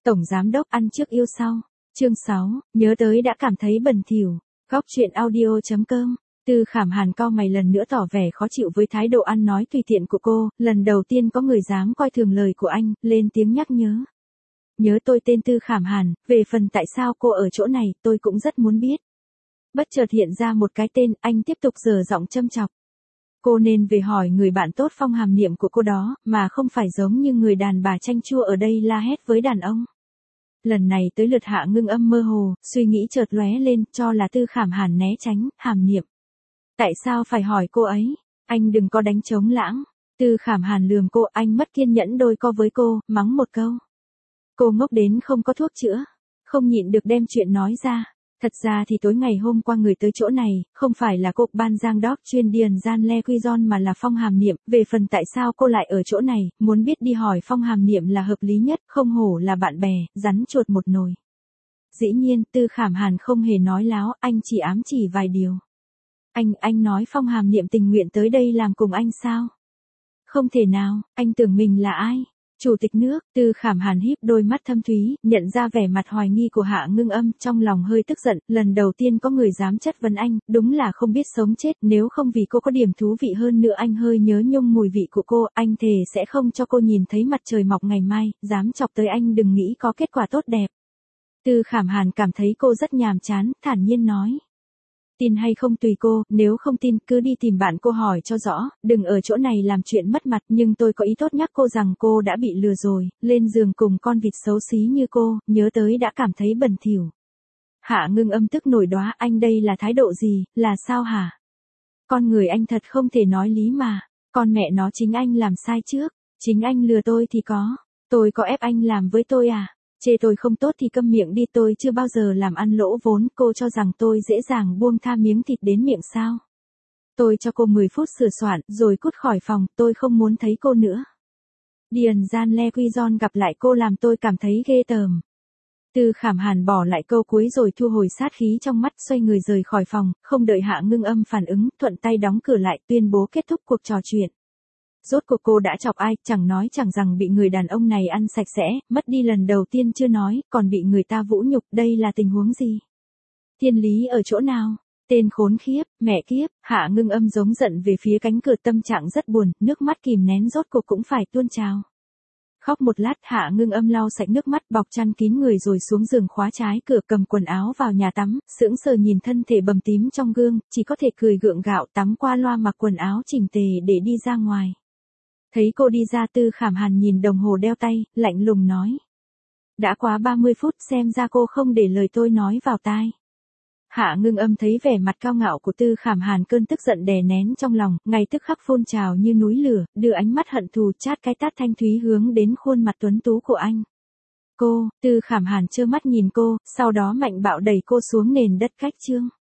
Tổng giám đốc ăn trước yêu sau. Chương 6, nhớ tới đã cảm thấy bẩn thỉu. Góc truyện audio.com. Tư Khảm Hàn cau mày lần nữa tỏ vẻ khó chịu với thái độ ăn nói tùy tiện của cô, lần đầu tiên có người dám coi thường lời của anh, lên tiếng nhắc nhớ. Nhớ tôi tên Tư Khảm Hàn, về phần tại sao cô ở chỗ này, tôi cũng rất muốn biết. Bất chợt hiện ra một cái tên, anh tiếp tục giở giọng châm chọc. Cô nên về hỏi người bạn tốt Phong Hàm Niệm của cô đó, mà không phải giống như người đàn bà chanh chua ở đây la hét với đàn ông. Lần này tới lượt Hạ Ngưng Âm mơ hồ, suy nghĩ chợt lóe lên, cho là Tư Khảm Hàn né tránh, Hàm Niệm. Tại sao phải hỏi cô ấy? Anh đừng có đánh trống lãng. Tư Khảm Hàn lườm cô, anh mất kiên nhẫn đôi co với cô, mắng một câu. Cô ngốc đến không có thuốc chữa, không nhịn được đem chuyện nói ra. Thật ra thì tối ngày hôm qua người tới chỗ này, không phải là cô Ban Giang Doc chuyên điền gian le quy giòn mà là Phong Hàm Niệm. Về phần tại sao cô lại ở chỗ này, muốn biết đi hỏi Phong Hàm Niệm là hợp lý nhất, không hổ là bạn bè, rắn chuột một nồi. Dĩ nhiên, Tư Khảm Hàn không hề nói láo, anh chỉ ám chỉ vài điều. Anh nói Phong Hàm Niệm tình nguyện tới đây làm cùng anh sao? Không thể nào, anh tưởng mình là ai? Chủ tịch nước. Tư Khảm Hàn híp đôi mắt thâm thúy, nhận ra vẻ mặt hoài nghi của Hạ Ngưng Âm, trong lòng hơi tức giận, lần đầu tiên có người dám chất vấn anh, đúng là không biết sống chết, nếu không vì cô có điểm thú vị hơn nữa anh hơi nhớ nhung mùi vị của cô, anh thề sẽ không cho cô nhìn thấy mặt trời mọc ngày mai, dám chọc tới anh đừng nghĩ có kết quả tốt đẹp. Tư Khảm Hàn cảm thấy cô rất nhàm chán, thản nhiên nói. Tin hay không tùy cô, nếu không tin cứ đi tìm bạn cô hỏi cho rõ, đừng ở chỗ này làm chuyện mất mặt, nhưng tôi có ý tốt nhắc cô rằng cô đã bị lừa rồi, lên giường cùng con vịt xấu xí như cô, nhớ tới đã cảm thấy bẩn thỉu. Hạ Ngưng Âm tức nổi đoá, anh đây là thái độ gì, là sao hả? Con người anh thật không thể nói lý mà, con mẹ nó chính anh làm sai trước, chính anh lừa tôi thì tôi có ép anh làm với tôi à? Chê tôi không tốt thì câm miệng đi, tôi chưa bao giờ làm ăn lỗ vốn, cô cho rằng tôi dễ dàng buông tha miếng thịt đến miệng sao? Tôi cho cô 10 phút sửa soạn, rồi cút khỏi phòng, tôi không muốn thấy cô nữa. Điền gian le quy giòn gặp lại cô làm tôi cảm thấy ghê tởm. Tư Khảm Hàn bỏ lại câu cuối rồi thu hồi sát khí trong mắt, xoay người rời khỏi phòng, không đợi Hạ Ngưng Âm phản ứng, thuận tay đóng cửa lại, tuyên bố kết thúc cuộc trò chuyện. Rốt cuộc cô đã chọc ai, chẳng nói chẳng rằng bị người đàn ông này ăn sạch sẽ, mất đi lần đầu tiên chưa nói, còn bị người ta vũ nhục, đây là tình huống gì? Thiên lý ở chỗ nào? Tên khốn khiếp, mẹ kiếp. Hạ Ngưng Âm giống giận về phía cánh cửa, tâm trạng rất buồn, nước mắt kìm nén rốt cuộc cũng phải tuôn trào. Khóc một lát, Hạ Ngưng Âm lau sạch nước mắt, bọc chăn kín người rồi xuống giường khóa trái cửa, cầm quần áo vào nhà tắm, sững sờ nhìn thân thể bầm tím trong gương, chỉ có thể cười gượng gạo, tắm qua loa mặc quần áo chỉnh tề để đi ra ngoài. Thấy cô đi ra, Tư Khảm Hàn nhìn đồng hồ đeo tay, lạnh lùng nói. Đã quá 30 phút, xem ra cô không để lời tôi nói vào tai. Hạ Ngưng Âm thấy vẻ mặt cao ngạo của Tư Khảm Hàn, cơn tức giận đè nén trong lòng, ngay tức khắc phun trào như núi lửa, đưa ánh mắt hận thù chát cái tát thanh thúy hướng đến khuôn mặt tuấn tú của anh. Tư Khảm Hàn trơ mắt nhìn cô, sau đó mạnh bạo đẩy cô xuống nền đất cách chương.